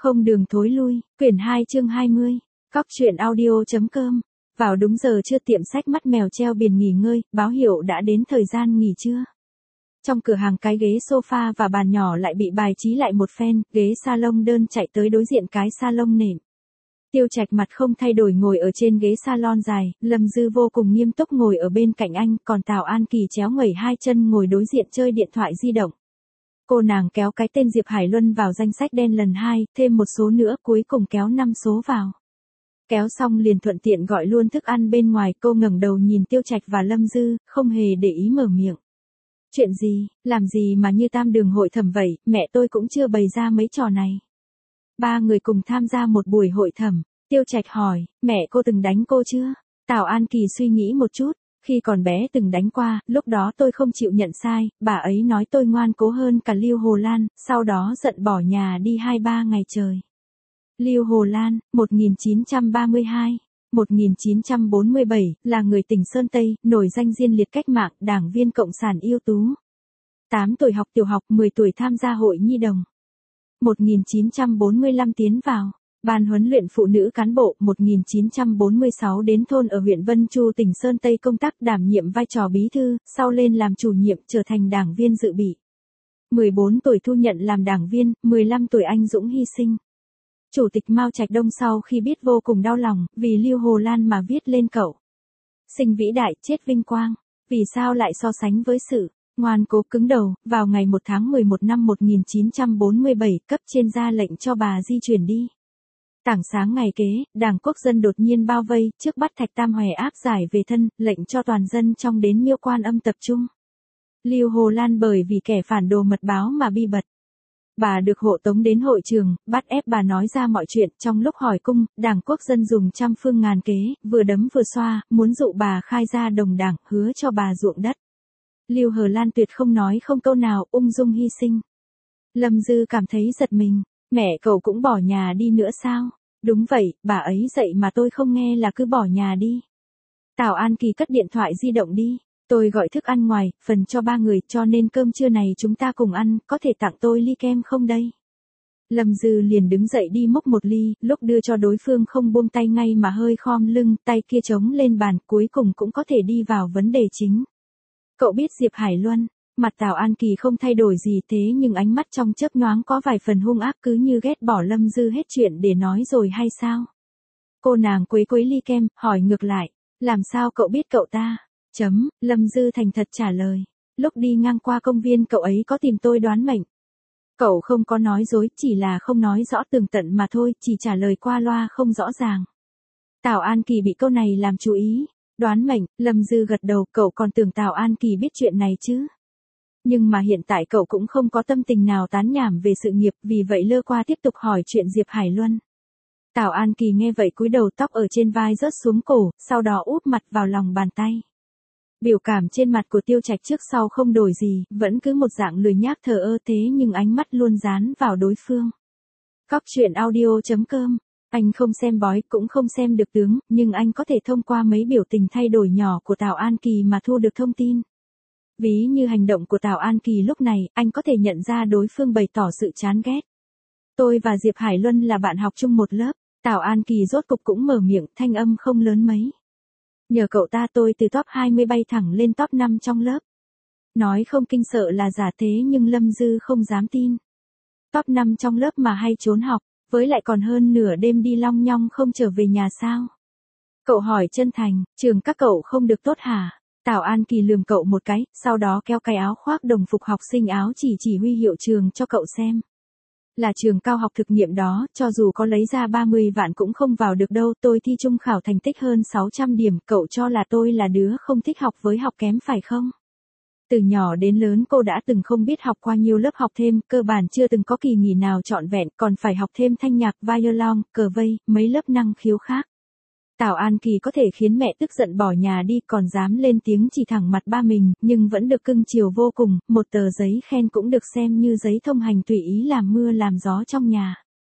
Không đường thối lui, quyển 2 chương 20, Cóc truyện audio.com. Vào đúng giờ trưa tiệm sách Mắt Mèo treo biển nghỉ ngơi, báo hiệu đã đến thời gian nghỉ trưa. Trong cửa hàng cái ghế sofa và bàn nhỏ lại bị bài trí lại một phen, ghế salon đơn chạy tới đối diện cái salon nệm. Tiêu Trạch mặt không thay đổi ngồi ở trên ghế salon dài, Lâm Dư vô cùng nghiêm túc ngồi ở bên cạnh anh, còn Tào An Kỳ chéo nguẩy hai chân ngồi đối diện chơi điện thoại di động. Cô nàng kéo cái tên Diệp Hải Luân vào danh sách đen lần 2, thêm một số nữa, cuối cùng kéo 5 số vào. Kéo xong liền thuận tiện gọi luôn thức ăn bên ngoài, cô ngẩng đầu nhìn Tiêu Trạch và Lâm Dư, không hề để ý mở miệng. Chuyện gì, làm gì mà như tam đường hội thẩm vậy, mẹ tôi cũng chưa bày ra mấy trò này. Ba người cùng tham gia một buổi hội thẩm, Tiêu Trạch hỏi, mẹ cô từng đánh cô chưa? Tào An Kỳ suy nghĩ một chút. Khi còn bé từng đánh qua, lúc đó tôi không chịu nhận sai, bà ấy nói tôi ngoan cố hơn cả Lưu Hồ Lan, sau đó giận bỏ nhà đi 2-3 ngày trời. Lưu Hồ Lan, 1932, 1947, là người tỉnh Sơn Tây, nổi danh diên liệt cách mạng, đảng viên cộng sản ưu tú. 8 tuổi học tiểu học, 10 tuổi tham gia hội nhi đồng. 1945 tiến vào Ban huấn luyện phụ nữ cán bộ. 1946 đến thôn ở huyện Vân Chu tỉnh Sơn Tây công tác, đảm nhiệm vai trò bí thư, sau lên làm chủ nhiệm, trở thành đảng viên dự bị. 14 tuổi thu nhận làm đảng viên, 15 tuổi anh dũng hy sinh. Chủ tịch Mao Trạch Đông sau khi biết vô cùng đau lòng, vì Lưu Hồ Lan mà viết lên cậu. Sinh vĩ đại, chết vinh quang. Vì sao lại so sánh với sự ngoan cố cứng đầu? Vào ngày 1 tháng 11 năm 1947, cấp trên ra lệnh cho bà di chuyển đi. Tảng sáng ngày kế, Đảng Quốc dân đột nhiên bao vây, trước bắt Thạch Tam Hòe áp giải về thân, lệnh cho toàn dân trong đến Miêu Quan Âm tập trung. Lưu Hồ Lan bởi vì kẻ phản đồ mật báo mà bi bật. Bà được hộ tống đến hội trường, bắt ép bà nói ra mọi chuyện. Trong lúc hỏi cung, Đảng Quốc dân dùng trăm phương ngàn kế, vừa đấm vừa xoa, muốn dụ bà khai ra đồng đảng, hứa cho bà ruộng đất. Lưu Hồ Lan tuyệt không nói không câu nào, ung dung hy sinh. Lâm Dư cảm thấy giật mình, mẹ cậu cũng bỏ nhà đi nữa sao? Đúng vậy, bà ấy dạy mà tôi không nghe là cứ bỏ nhà đi. Tào An Kỳ cất điện thoại di động đi. Tôi gọi thức ăn ngoài, phần cho 3 người, cho nên cơm trưa này chúng ta cùng ăn, có thể tặng tôi ly kem không đây? Lâm Dư liền đứng dậy đi múc một ly, lúc đưa cho đối phương không buông tay ngay mà hơi khom lưng, tay kia chống lên bàn, cuối cùng cũng có thể đi vào vấn đề chính. Cậu biết Diệp Hải Luân? Mặt Tào An Kỳ không thay đổi gì, thế nhưng ánh mắt trong chớp nhoáng có vài phần hung ác, cứ như ghét bỏ Lâm Dư hết chuyện để nói rồi hay sao? Cô nàng quấy quấy ly kem, hỏi ngược lại, làm sao cậu biết cậu ta? Lâm Dư thành thật trả lời, lúc đi ngang qua công viên cậu ấy có tìm tôi đoán mệnh. Cậu không có nói dối, chỉ là không nói rõ tường tận mà thôi, chỉ trả lời qua loa không rõ ràng. Tào An Kỳ bị câu này làm chú ý. Đoán mệnh, Lâm Dư gật đầu, cậu còn tưởng Tào An Kỳ biết chuyện này chứ. Nhưng mà hiện tại cậu cũng không có tâm tình nào tán nhảm về sự nghiệp, vì vậy lơ qua tiếp tục hỏi chuyện Diệp Hải Luân. Tào An Kỳ nghe vậy cúi đầu, tóc ở trên vai rớt xuống cổ, sau đó úp mặt vào lòng bàn tay. Biểu cảm trên mặt của Tiêu Trạch trước sau không đổi gì, vẫn cứ một dạng lười nhác thờ ơ, thế nhưng ánh mắt luôn dán vào đối phương. Cóc truyện audio.com. Anh không xem bói, cũng không xem được tướng, nhưng anh có thể thông qua mấy biểu tình thay đổi nhỏ của Tào An Kỳ mà thu được thông tin. Ví như hành động của Tào An Kỳ lúc này, anh có thể nhận ra đối phương bày tỏ sự chán ghét. Tôi và Diệp Hải Luân là bạn học chung một lớp. Tào An Kỳ rốt cục cũng mở miệng, thanh âm không lớn mấy. Nhờ cậu ta tôi từ top 20 bay thẳng lên top 5 trong lớp. Nói không kinh sợ là giả, thế nhưng Lâm Dư không dám tin. Top 5 trong lớp mà hay trốn học, với lại còn hơn nửa đêm đi long nhong không trở về nhà sao? Cậu hỏi chân thành, trường các cậu không được tốt hả? Tào An Kỳ lườm cậu một cái, sau đó kéo cái áo khoác đồng phục học sinh áo chỉ huy hiệu trường cho cậu xem. Là trường cao học thực nghiệm đó, cho dù có lấy ra 30 vạn cũng không vào được đâu, tôi thi trung khảo thành tích hơn 600 điểm, cậu cho là tôi là đứa không thích học với học kém phải không? Từ nhỏ đến lớn cô đã từng không biết học qua nhiêu lớp học thêm, cơ bản chưa từng có kỳ nghỉ nào trọn vẹn, còn phải học thêm thanh nhạc, violon, cờ vây, mấy lớp năng khiếu khác. Tào An Kỳ có thể khiến mẹ tức giận bỏ nhà đi, còn dám lên tiếng chỉ thẳng mặt ba mình, nhưng vẫn được cưng chiều vô cùng, một tờ giấy khen cũng được xem như giấy thông hành tùy ý làm mưa làm gió trong nhà.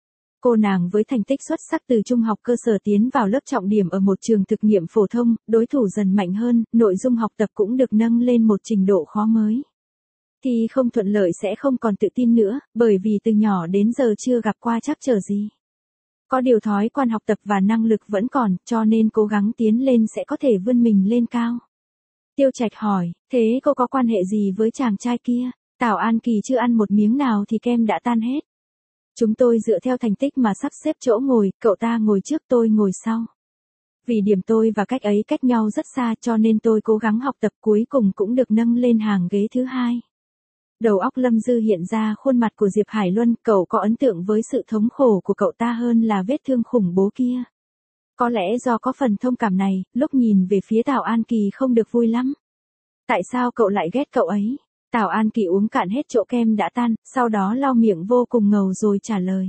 Cô nàng với thành tích xuất sắc từ trung học cơ sở tiến vào lớp trọng điểm ở một trường thực nghiệm phổ thông, đối thủ dần mạnh hơn, nội dung học tập cũng được nâng lên một trình độ khó mới. Thi không thuận lợi sẽ không còn tự tin nữa, bởi vì từ nhỏ đến giờ chưa gặp qua trắc trở gì. Có điều thói quen học tập và năng lực vẫn còn, cho nên cố gắng tiến lên sẽ có thể vươn mình lên cao. Tiêu Trạch hỏi, thế cô có quan hệ gì với chàng trai kia? Tào An Kỳ chưa ăn một miếng nào thì kem đã tan hết. Chúng tôi dựa theo thành tích mà sắp xếp chỗ ngồi, cậu ta ngồi trước tôi ngồi sau. Vì điểm tôi và cách ấy cách nhau rất xa cho nên tôi cố gắng học tập cuối cùng cũng được nâng lên hàng ghế thứ hai. Đầu óc Lâm Dư hiện ra khuôn mặt của Diệp Hải Luân, cậu có ấn tượng với sự thống khổ của cậu ta hơn là vết thương khủng bố kia. Có lẽ do có phần thông cảm này, lúc nhìn về phía Tào An Kỳ không được vui lắm. Tại sao cậu lại ghét cậu ấy? Tào An Kỳ uống cạn hết chỗ kem đã tan, sau đó lau miệng vô cùng ngầu rồi trả lời.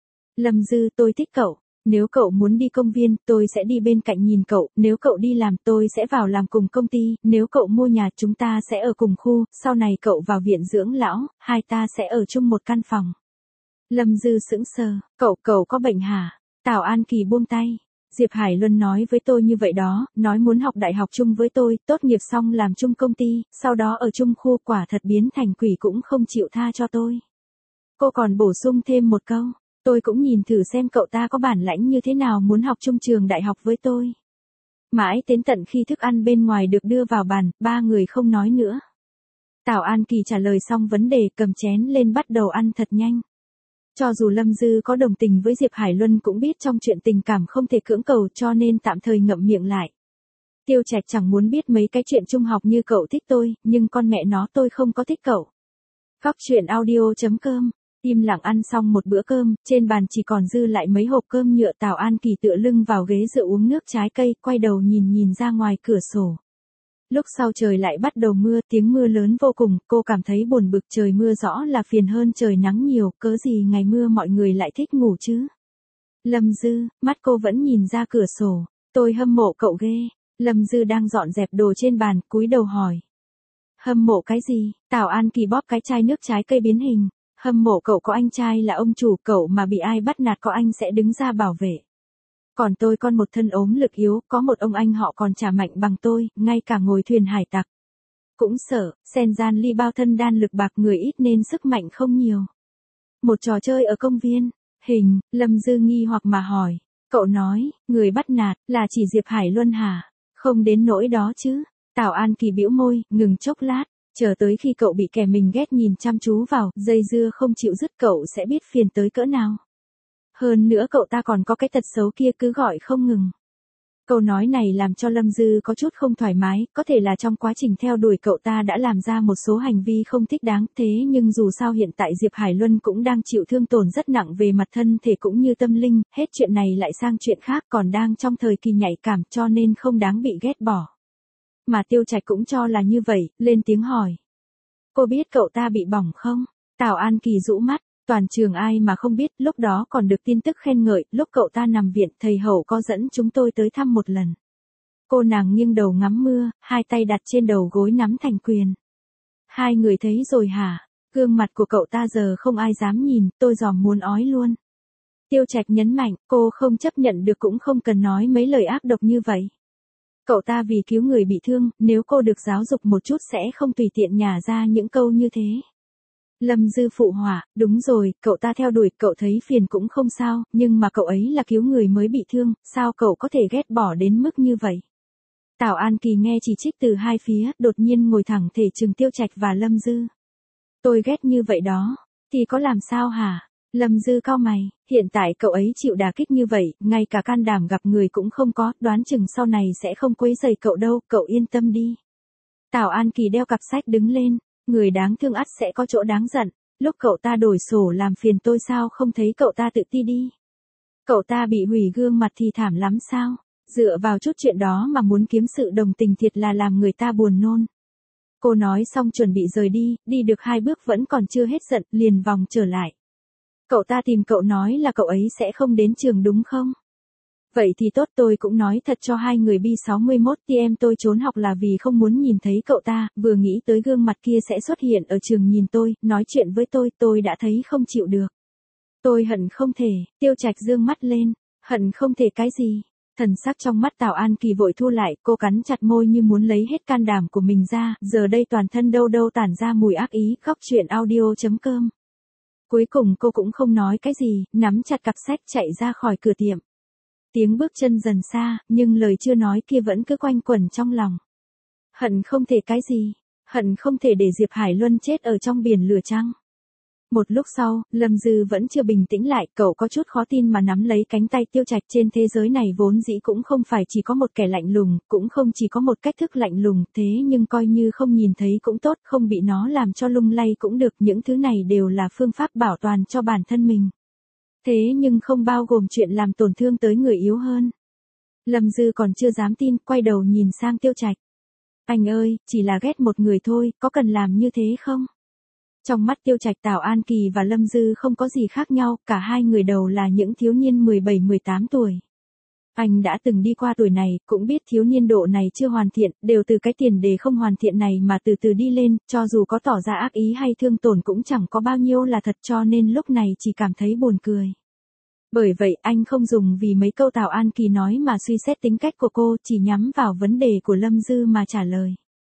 Lâm Dư, tôi thích cậu. Nếu cậu muốn đi công viên, tôi sẽ đi bên cạnh nhìn cậu, nếu cậu đi làm, tôi sẽ vào làm cùng công ty, nếu cậu mua nhà, chúng ta sẽ ở cùng khu, sau này cậu vào viện dưỡng lão, hai ta sẽ ở chung một căn phòng. Lâm Dư sững sờ, cậu có bệnh hả? Tào An Kỳ buông tay. Diệp Hải Luân nói với tôi như vậy đó, nói muốn học đại học chung với tôi, tốt nghiệp xong làm chung công ty, sau đó ở chung khu, quả thật biến thành quỷ cũng không chịu tha cho tôi. Cô còn bổ sung thêm một câu. Tôi cũng nhìn thử xem cậu ta có bản lãnh như thế nào muốn học chung trường đại học với tôi. Mãi đến tận khi thức ăn bên ngoài được đưa vào bàn, ba người không nói nữa. Tào An Kỳ trả lời xong vấn đề, cầm chén lên bắt đầu ăn thật nhanh. Cho dù Lâm Dư có đồng tình với Diệp Hải Luân cũng biết trong chuyện tình cảm không thể cưỡng cầu cho nên tạm thời ngậm miệng lại. Tiêu Trạch chẳng muốn biết mấy cái chuyện trung học như cậu thích tôi, nhưng con mẹ nó tôi không có thích cậu. Góc truyện audio.com. Im lặng ăn xong một bữa cơm, trên bàn chỉ còn dư lại mấy hộp cơm nhựa. Tào An Kỳ tựa lưng vào ghế dựa uống nước trái cây, quay đầu nhìn ra ngoài cửa sổ. Lúc sau trời lại bắt đầu mưa, tiếng mưa lớn vô cùng, cô cảm thấy buồn bực, trời mưa rõ là phiền hơn trời nắng nhiều, cớ gì ngày mưa mọi người lại thích ngủ chứ. Lâm Dư, mắt cô vẫn nhìn ra cửa sổ, tôi hâm mộ cậu ghê. Lâm Dư đang dọn dẹp đồ trên bàn, cúi đầu hỏi. Hâm mộ cái gì? Tào An Kỳ bóp cái chai nước trái cây biến hình. Hâm mộ cậu có anh trai là ông chủ, cậu mà bị ai bắt nạt có anh sẽ đứng ra bảo vệ. Còn tôi con một thân ốm lực yếu, có một ông anh họ còn chả mạnh bằng tôi, ngay cả ngồi thuyền hải tặc. Cũng sợ, sen gian ly bao thân đan lực bạc, người ít nên sức mạnh không nhiều. Một trò chơi ở công viên, Lâm Dư nghi hoặc mà hỏi. Cậu nói, người bắt nạt, là chỉ Diệp Hải Luân hả? Không đến nỗi đó chứ. Tào An Kỳ bĩu môi, ngừng chốc lát. Chờ tới khi cậu bị kẻ mình ghét nhìn chăm chú vào, dây dưa không chịu dứt, cậu sẽ biết phiền tới cỡ nào. Hơn nữa cậu ta còn có cái tật xấu kia cứ gọi không ngừng. Câu nói này làm cho Lâm Dư có chút không thoải mái, có thể là trong quá trình theo đuổi cậu ta đã làm ra một số hành vi không thích đáng, thế nhưng dù sao hiện tại Diệp Hải Luân cũng đang chịu thương tổn rất nặng về mặt thân thể cũng như tâm linh, hết chuyện này lại sang chuyện khác, còn đang trong thời kỳ nhạy cảm cho nên không đáng bị ghét bỏ. Mà Tiêu Trạch cũng cho là như vậy, lên tiếng hỏi. Cô biết cậu ta bị bỏng không? Tào An Kỳ rũ mắt, toàn trường ai mà không biết, lúc đó còn được tin tức khen ngợi, lúc cậu ta nằm viện, thầy Hậu có dẫn chúng tôi tới thăm một lần. Cô nàng nghiêng đầu ngắm mưa, hai tay đặt trên đầu gối nắm thành quyền. Hai người thấy rồi hả? Gương mặt của cậu ta giờ không ai dám nhìn, tôi giòm muốn ói luôn. Tiêu Trạch nhấn mạnh, cô không chấp nhận được cũng không cần nói mấy lời ác độc như vậy. Cậu ta vì cứu người bị thương, nếu cô được giáo dục một chút sẽ không tùy tiện nhả ra những câu như thế. Lâm Dư phụ họa, đúng rồi, cậu ta theo đuổi, cậu thấy phiền cũng không sao, nhưng mà cậu ấy là cứu người mới bị thương, sao cậu có thể ghét bỏ đến mức như vậy? Tào An Kỳ nghe chỉ trích từ hai phía, đột nhiên ngồi thẳng thể trừng Tiêu Trạch và Lâm Dư. Tôi ghét như vậy đó, thì có làm sao hả? Lâm Dư cau mày, hiện tại cậu ấy chịu đả kích như vậy, ngay cả can đảm gặp người cũng không có, đoán chừng sau này sẽ không quấy rầy cậu đâu, cậu yên tâm đi. Tào An Kỳ đeo cặp sách đứng lên, người đáng thương ắt sẽ có chỗ đáng giận, lúc cậu ta đổi sổ làm phiền tôi sao không thấy cậu ta tự ti đi. Cậu ta bị hủy gương mặt thì thảm lắm sao, dựa vào chút chuyện đó mà muốn kiếm sự đồng tình thiệt là làm người ta buồn nôn. Cô nói xong chuẩn bị rời đi, đi được 2 bước vẫn còn chưa hết giận, liền vòng trở lại. Cậu ta tìm cậu nói là cậu ấy sẽ không đến trường đúng không? Vậy thì tốt, tôi cũng nói thật cho hai người B61 thì em tôi trốn học là vì không muốn nhìn thấy cậu ta, vừa nghĩ tới gương mặt kia sẽ xuất hiện ở trường nhìn tôi, nói chuyện với tôi đã thấy không chịu được. Tôi hận không thể, Tiêu Trạch dương mắt lên, hận không thể cái gì? Thần sắc trong mắt Tào An Kỳ vội thu lại, cô cắn chặt môi như muốn lấy hết can đảm của mình ra, giờ đây toàn thân đâu đâu tản ra mùi ác ý. Khóc chuyện audio.com. Cuối cùng cô cũng không nói cái gì, nắm chặt cặp sách chạy ra khỏi cửa tiệm. Tiếng bước chân dần xa, nhưng lời chưa nói kia vẫn cứ quanh quẩn trong lòng. Hận không thể cái gì? Hận không thể để Diệp Hải Luân chết ở trong biển lửa chăng? Một lúc sau, Lâm Dư vẫn chưa bình tĩnh lại, cậu có chút khó tin mà nắm lấy cánh tay Tiêu Trạch. Trên thế giới này vốn dĩ cũng không phải chỉ có một kẻ lạnh lùng, cũng không chỉ có một cách thức lạnh lùng, thế nhưng coi như không nhìn thấy cũng tốt, không bị nó làm cho lung lay cũng được, những thứ này đều là phương pháp bảo toàn cho bản thân mình. Thế nhưng không bao gồm chuyện làm tổn thương tới người yếu hơn. Lâm Dư còn chưa dám tin, quay đầu nhìn sang Tiêu Trạch. Anh ơi, chỉ là ghét một người thôi, có cần làm như thế không? Trong mắt Tiêu Trạch, Tào An Kỳ và Lâm Dư không có gì khác nhau, cả hai người đầu là những thiếu niên 17-18 tuổi. Anh đã từng đi qua tuổi này, cũng biết thiếu niên độ này chưa hoàn thiện, đều từ cái tiền đề không hoàn thiện này mà từ từ đi lên, cho dù có tỏ ra ác ý hay thương tổn cũng chẳng có bao nhiêu là thật, cho nên lúc này chỉ cảm thấy buồn cười. Bởi vậy anh không dùng vì mấy câu Tào An Kỳ nói mà suy xét tính cách của cô, chỉ nhắm vào vấn đề của Lâm Dư mà trả lời.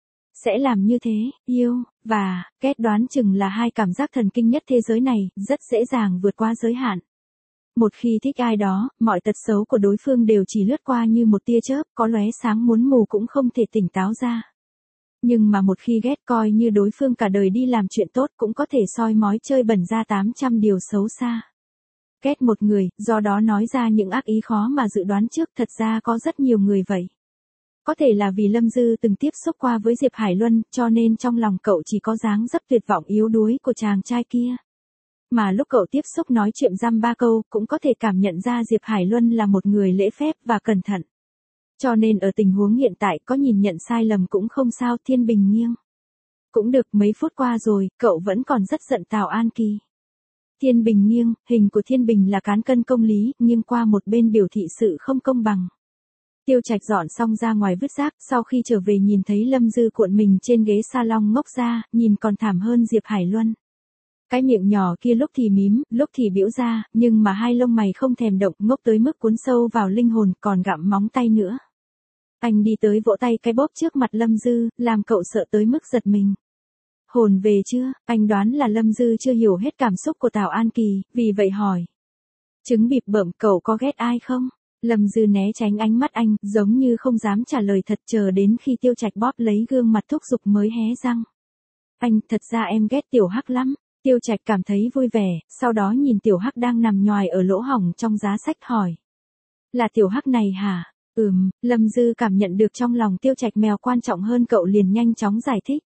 Sẽ làm như thế, yêu, và, ghét đoán chừng là hai cảm giác thần kinh nhất thế giới này, rất dễ dàng vượt qua giới hạn. Một khi thích ai đó, mọi tật xấu của đối phương đều chỉ lướt qua như một tia chớp, có lóe sáng muốn mù cũng không thể tỉnh táo ra. Nhưng mà một khi ghét, coi như đối phương cả đời đi làm chuyện tốt cũng có thể soi mói chơi bẩn ra 800 điều xấu xa. Ghét một người, do đó nói ra những ác ý khó mà dự đoán trước, thật ra có rất nhiều người vậy. Có thể là vì Lâm Dư từng tiếp xúc qua với Diệp Hải Luân, cho nên trong lòng cậu chỉ có dáng dấp tuyệt vọng yếu đuối của chàng trai kia. Mà lúc cậu tiếp xúc nói chuyện dăm ba câu, cũng có thể cảm nhận ra Diệp Hải Luân là một người lễ phép và cẩn thận. Cho nên ở tình huống hiện tại có nhìn nhận sai lầm cũng không sao, thiên bình nghiêng. Cũng được, mấy phút qua rồi, cậu vẫn còn rất giận Tào An Kỳ. Thiên bình nghiêng, hình của thiên bình là cán cân công lý, nghiêng qua một bên biểu thị sự không công bằng. Tiêu Trạch dọn xong ra ngoài vứt rác, sau khi trở về nhìn thấy Lâm Dư cuộn mình trên ghế salon ngốc ra, nhìn còn thảm hơn Diệp Hải Luân. Cái miệng nhỏ kia lúc thì mím, lúc thì bĩu ra, nhưng mà hai lông mày không thèm động, ngốc tới mức cuốn sâu vào linh hồn, còn gặm móng tay nữa. Anh đi tới vỗ tay cái bóp trước mặt Lâm Dư, làm cậu sợ tới mức giật mình. Hồn về chưa? Anh đoán là Lâm Dư chưa hiểu hết cảm xúc của Tào An Kỳ, vì vậy hỏi. Trứng bịp bợm, cậu có ghét ai không? Lâm Dư né tránh ánh mắt anh, giống như không dám trả lời thật, chờ đến khi Tiêu Trạch bóp lấy gương mặt thúc giục mới hé răng. Anh, thật ra em ghét Tiểu Hắc lắm. Tiêu Trạch cảm thấy vui vẻ, sau đó nhìn Tiểu Hắc đang nằm nhoài ở lỗ hổng trong giá sách hỏi. Là Tiểu Hắc này hả? Lâm Dư cảm nhận được trong lòng Tiêu Trạch mèo quan trọng hơn cậu liền nhanh chóng giải thích.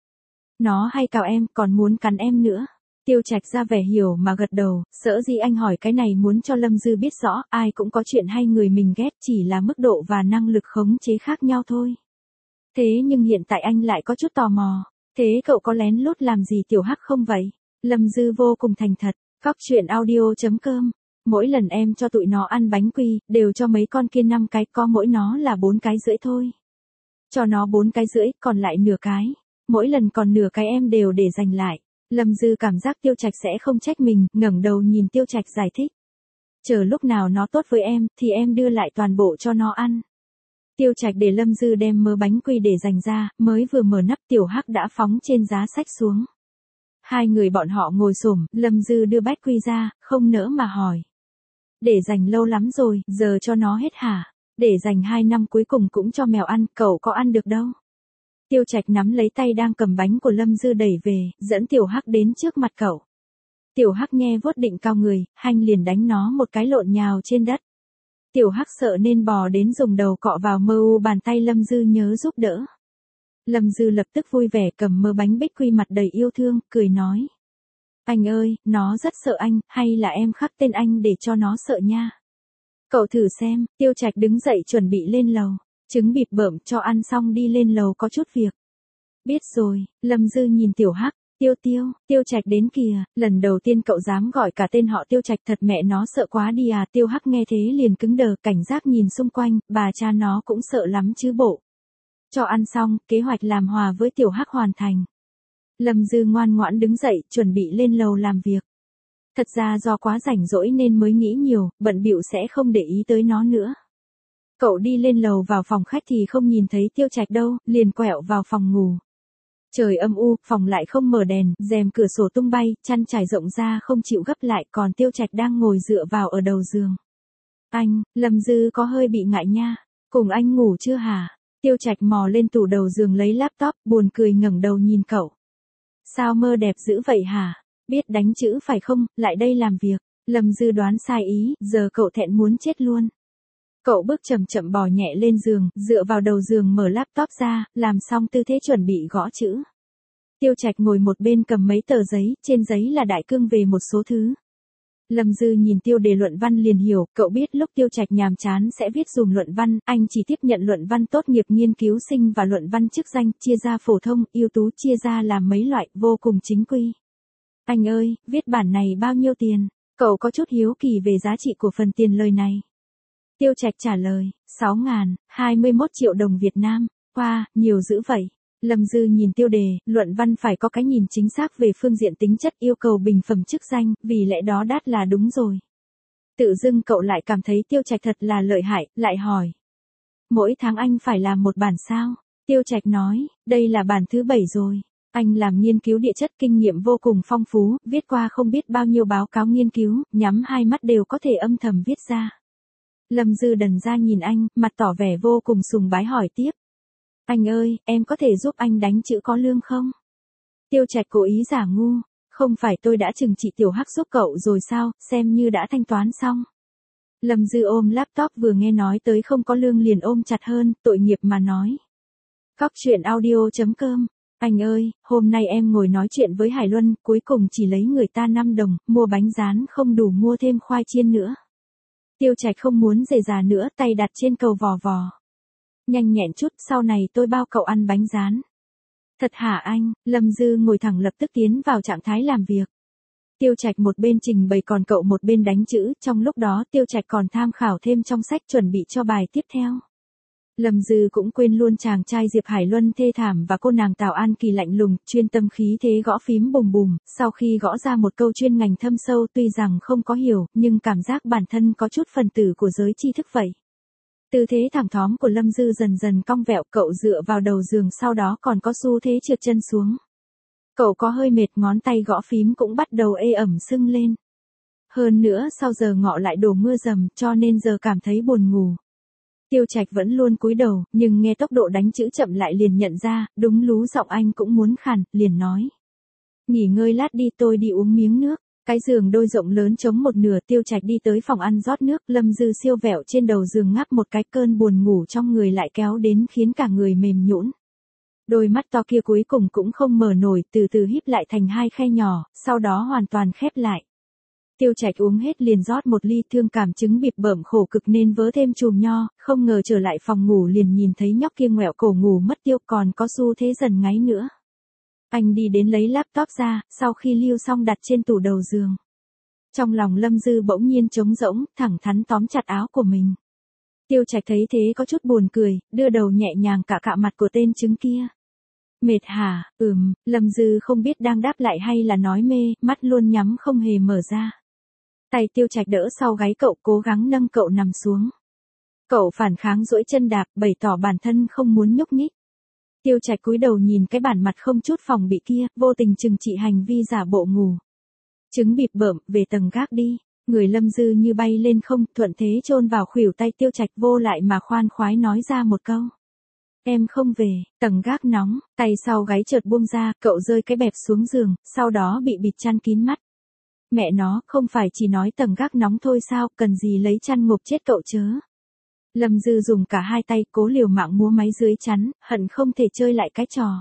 Nó hay cào em, còn muốn cắn em nữa. Tiêu Trạch ra vẻ hiểu mà gật đầu, sợ gì anh hỏi cái này muốn cho Lâm Dư biết rõ, ai cũng có chuyện hay người mình ghét, chỉ là mức độ và năng lực khống chế khác nhau thôi. Thế nhưng hiện tại anh lại có chút tò mò, thế cậu có lén lút làm gì Tiểu Hắc không vậy? Lâm Dư vô cùng thành thật, khóc chuyện audio.com. Mỗi lần em cho tụi nó ăn bánh quy, đều cho mấy con kia 5 cái, có mỗi nó là 4 cái rưỡi thôi. Cho nó 4 cái rưỡi, còn lại nửa cái. Mỗi lần còn nửa cái em đều để dành lại. Lâm Dư cảm giác Tiêu Trạch sẽ không trách mình, ngẩng đầu nhìn Tiêu Trạch giải thích. Chờ lúc nào nó tốt với em, thì em đưa lại toàn bộ cho nó ăn. Tiêu Trạch để Lâm Dư đem mớ bánh quy để dành ra, mới vừa mở nắp Tiểu Hắc đã phóng trên giá sách xuống. Hai người bọn họ ngồi xổm, Lâm Dư đưa bách quy ra, không nỡ mà hỏi. Để dành lâu lắm rồi, giờ cho nó hết hả? Để dành 2 năm cuối cùng cũng cho mèo ăn, cậu có ăn được đâu. Tiêu Trạch nắm lấy tay đang cầm bánh của Lâm Dư đẩy về, dẫn Tiểu Hắc đến trước mặt cậu. Tiểu Hắc nghe vuốt định cao người, Hanh liền đánh nó một cái lộn nhào trên đất. Tiểu Hắc sợ nên bò đến dùng đầu cọ vào mơ u bàn tay Lâm Dư nhớ giúp đỡ. Lâm Dư lập tức vui vẻ cầm mớ bánh bích quy mặt đầy yêu thương, cười nói. Anh ơi, nó rất sợ anh, hay là em khắc tên anh để cho nó sợ nha. Cậu thử xem, Tiêu Trạch đứng dậy chuẩn bị lên lầu. Trứng bịp bợm cho ăn xong đi lên lầu có chút việc. Biết rồi, Lâm Dư nhìn Tiểu Hắc, Tiêu Trạch đến kìa, lần đầu tiên cậu dám gọi cả tên họ Tiêu Trạch, thật mẹ nó sợ quá đi à. Tiêu Hắc nghe thế liền cứng đờ, cảnh giác nhìn xung quanh, bà cha nó cũng sợ lắm chứ bộ. Cho ăn xong, kế hoạch làm hòa với Tiểu Hắc hoàn thành. Lâm Dư ngoan ngoãn đứng dậy, chuẩn bị lên lầu làm việc. Thật ra do quá rảnh rỗi nên mới nghĩ nhiều, bận bịu sẽ không để ý tới nó nữa. Cậu đi lên lầu vào phòng khách thì không nhìn thấy Tiêu Trạch đâu, liền quẹo vào phòng ngủ. Trời âm u, phòng lại không mở đèn, rèm cửa sổ tung bay, chăn trải rộng ra không chịu gấp lại, còn Tiêu Trạch đang ngồi dựa vào ở đầu giường. Anh, Lâm Dư có hơi bị ngại nha. Cùng anh ngủ chưa hả? Tiêu Trạch mò lên tủ đầu giường lấy laptop, buồn cười ngẩng đầu nhìn cậu. Sao mơ đẹp dữ vậy hả? Biết đánh chữ phải không, lại đây làm việc. Lâm Dư đoán sai ý, giờ cậu thẹn muốn chết luôn. Cậu bước chậm chậm bò nhẹ lên giường, dựa vào đầu giường mở laptop ra, làm xong tư thế chuẩn bị gõ chữ. Tiêu Trạch ngồi một bên cầm mấy tờ giấy, trên giấy là đại cương về một số thứ. Lâm Dư nhìn tiêu đề luận văn liền hiểu, cậu biết lúc Tiêu Trạch nhàm chán sẽ viết dùm luận văn, anh chỉ tiếp nhận luận văn tốt nghiệp nghiên cứu sinh và luận văn chức danh, chia ra phổ thông, ưu tú chia ra làm mấy loại, vô cùng chính quy. Anh ơi, viết bản này bao nhiêu tiền? Cậu có chút hiếu kỳ về giá trị của phần tiền lời này. Tiêu Trạch trả lời, 6.000, 21 triệu đồng Việt Nam. Wow, nhiều dữ vậy. Lâm Dư nhìn tiêu đề, luận văn phải có cái nhìn chính xác về phương diện tính chất yêu cầu bình phẩm chức danh, vì lẽ đó đắt là đúng rồi. Tự dưng cậu lại cảm thấy Tiêu Trạch thật là lợi hại, lại hỏi. Mỗi tháng anh phải làm một bản sao? Tiêu Trạch nói, đây là bản thứ 7 rồi. Anh làm nghiên cứu địa chất kinh nghiệm vô cùng phong phú, viết qua không biết bao nhiêu báo cáo nghiên cứu, nhắm hai mắt đều có thể âm thầm viết ra. Lâm Dư đần ra nhìn anh, mặt tỏ vẻ vô cùng sùng bái hỏi tiếp. Anh ơi, em có thể giúp anh đánh chữ có lương không? Tiêu Trạch cố ý giả ngu, không phải tôi đã trừng trị Tiểu Hắc giúp cậu rồi sao, xem như đã thanh toán xong. Lâm Dư ôm laptop vừa nghe nói tới không có lương liền ôm chặt hơn, tội nghiệp mà nói. Cóc truyện audio.com. Anh ơi, hôm nay em ngồi nói chuyện với Hải Luân, cuối cùng chỉ lấy người ta 5 đồng, mua bánh rán không đủ mua thêm khoai chiên nữa. Tiêu Trạch không muốn rề rà nữa, tay đặt trên cầu vò vò. Nhanh nhẹn chút, sau này tôi bao cậu ăn bánh rán. Thật hả anh? Lâm Dư ngồi thẳng lập tức tiến vào trạng thái làm việc. Tiêu Trạch một bên trình bày còn cậu một bên đánh chữ, trong lúc đó Tiêu Trạch còn tham khảo thêm trong sách chuẩn bị cho bài tiếp theo. Lâm Dư cũng quên luôn chàng trai Diệp Hải Luân thê thảm và cô nàng Tào An Kỳ lạnh lùng, chuyên tâm khí thế gõ phím bùm bùm, sau khi gõ ra một câu chuyên ngành thâm sâu tuy rằng không có hiểu, nhưng cảm giác bản thân có chút phần tử của giới tri thức vậy. Tư thế thẳng thóm của Lâm Dư dần dần cong vẹo, cậu dựa vào đầu giường sau đó còn có xu thế trượt chân xuống. Cậu có hơi mệt, ngón tay gõ phím cũng bắt đầu ê ẩm sưng lên. Hơn nữa sau giờ ngọ lại đổ mưa rầm cho nên giờ cảm thấy buồn ngủ. Tiêu Trạch vẫn luôn cúi đầu, nhưng nghe tốc độ đánh chữ chậm lại liền nhận ra, đúng lú giọng anh cũng muốn khàn, liền nói. Nghỉ ngơi lát đi, tôi đi uống miếng nước. Cái giường đôi rộng lớn chống một nửa, Tiêu Trạch đi tới phòng ăn rót nước, Lâm Dư siêu vẹo trên đầu giường ngáp một cái, cơn buồn ngủ trong người lại kéo đến khiến cả người mềm nhũn. Đôi mắt to kia cuối cùng cũng không mở nổi, từ từ híp lại thành hai khe nhỏ, sau đó hoàn toàn khép lại. Tiêu Trạch uống hết liền rót một ly, thương cảm chứng bịp bợm khổ cực nên vớ thêm chùm nho, không ngờ trở lại phòng ngủ liền nhìn thấy nhóc kia ngoẹo cổ ngủ mất tiêu, còn có xu thế dần ngáy nữa. Anh đi đến lấy laptop ra, sau khi lưu xong đặt trên tủ đầu giường. Trong lòng Lâm Dư bỗng nhiên trống rỗng, thẳng thắn tóm chặt áo của mình. Tiêu Trạch thấy thế có chút buồn cười, đưa đầu nhẹ nhàng cạ mặt của tên trứng kia. Mệt hả? Lâm Dư không biết đang đáp lại hay là nói mê, mắt luôn nhắm không hề mở ra. Tay Tiêu Trạch đỡ sau gáy cậu, cố gắng nâng cậu nằm xuống. Cậu phản kháng duỗi chân đạp, bày tỏ bản thân không muốn nhúc nhích. Tiêu Trạch cúi đầu nhìn cái bản mặt không chút phòng bị kia, vô tình trừng trị hành vi giả bộ ngủ. Trứng bịp bợm, về tầng gác đi. Người Lâm Dư như bay lên không, thuận thế chôn vào khuỷu tay Tiêu Trạch, vô lại mà khoan khoái nói ra một câu. Em không về, tầng gác nóng, tay sau gáy chợt buông ra, cậu rơi cái bẹp xuống giường, sau đó bị bịt chăn kín mắt. Mẹ nó, không phải chỉ nói tầng gác nóng thôi sao, cần gì lấy chăn ngộp chết cậu chớ. Lâm Dư dùng cả hai tay cố liều mạng múa máy dưới chắn, hận không thể chơi lại cái trò.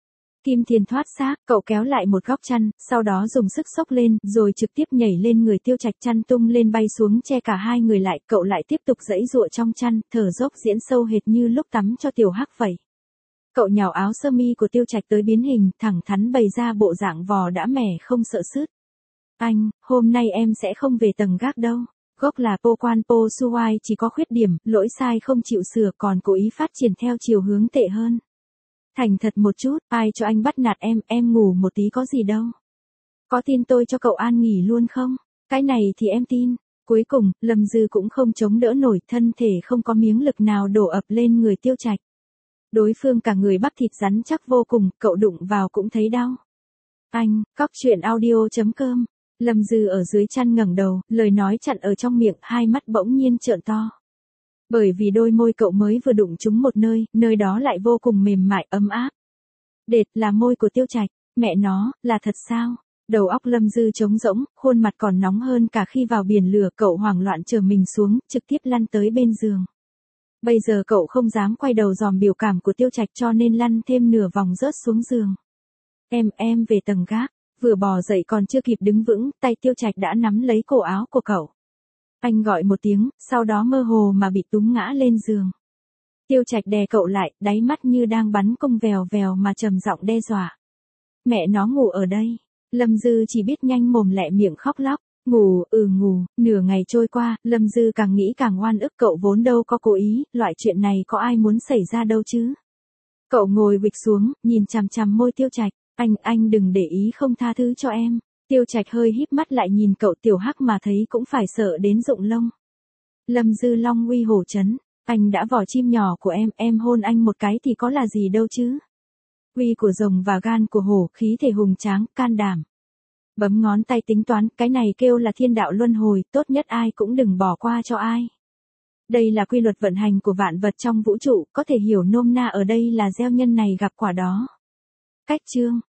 Kim Thiên thoát xác, cậu kéo lại một góc chăn, sau đó dùng sức xốc lên, rồi trực tiếp nhảy lên người Tiêu Trạch, chăn tung lên bay xuống che cả hai người lại, cậu lại tiếp tục giãy giụa trong chăn, thở dốc diễn sâu hệt như lúc tắm cho Tiểu Hắc vậy. Cậu nhào áo sơ mi của Tiêu Trạch tới biến hình, thẳng thắn bày ra bộ dạng vò đã mẻ không sợ sứt. Anh, hôm nay em sẽ không về tầng gác đâu. Gốc là Po Quan Po Suai chỉ có khuyết điểm, lỗi sai không chịu sửa còn cố ý phát triển theo chiều hướng tệ hơn. Thành thật một chút, ai cho anh bắt nạt em ngủ một tí có gì đâu. Có tin tôi cho cậu an nghỉ luôn không? Cái này thì em tin. Cuối cùng, Lâm Dư cũng không chống đỡ nổi, thân thể không có miếng lực nào đổ ập lên người Tiêu Trạch. Đối phương cả người bắp thịt rắn chắc vô cùng, cậu đụng vào cũng thấy đau. Anh, cóc truyện audio.com. Lâm Dư ở dưới chăn ngẩng đầu, lời nói chặn ở trong miệng, hai mắt bỗng nhiên trợn to. Bởi vì đôi môi cậu mới vừa đụng trúng một nơi, nơi đó lại vô cùng mềm mại, ấm áp. Đệt, là môi của Tiêu Trạch, mẹ nó, là thật sao? Đầu óc Lâm Dư trống rỗng, khuôn mặt còn nóng hơn cả khi vào biển lửa, cậu hoảng loạn trở mình xuống, trực tiếp lăn tới bên giường. Bây giờ cậu không dám quay đầu dòm biểu cảm của Tiêu Trạch cho nên lăn thêm nửa vòng rớt xuống giường. Em về tầng gác, vừa bò dậy còn chưa kịp đứng vững, tay Tiêu Trạch đã nắm lấy cổ áo của cậu. Anh gọi một tiếng, sau đó mơ hồ mà bị túm ngã lên giường. Tiêu Trạch đè cậu lại, đáy mắt như đang bắn cung vèo vèo mà trầm giọng đe dọa. Mẹ nó ngủ ở đây. Lâm Dư chỉ biết nhanh mồm lẹ miệng khóc lóc. Ngủ, ngủ, nửa ngày trôi qua, Lâm Dư càng nghĩ càng oan ức, cậu vốn đâu có cố ý, loại chuyện này có ai muốn xảy ra đâu chứ. Cậu ngồi huỵch xuống, nhìn chằm chằm môi Tiêu Trạch, anh đừng để ý, không tha thứ cho em. Tiêu Trạch hơi híp mắt lại nhìn cậu, tiểu hắc mà thấy cũng phải sợ đến rụng lông. Lâm Dư long uy hổ chấn, anh đã vỏ chim nhỏ của em hôn anh một cái thì có là gì đâu chứ. Uy của rồng và gan của hổ, khí thể hùng tráng, can đảm. Bấm ngón tay tính toán, cái này kêu là thiên đạo luân hồi, tốt nhất ai cũng đừng bỏ qua cho ai. Đây là quy luật vận hành của vạn vật trong vũ trụ, có thể hiểu nôm na ở đây là gieo nhân này gặp quả đó. Cách chương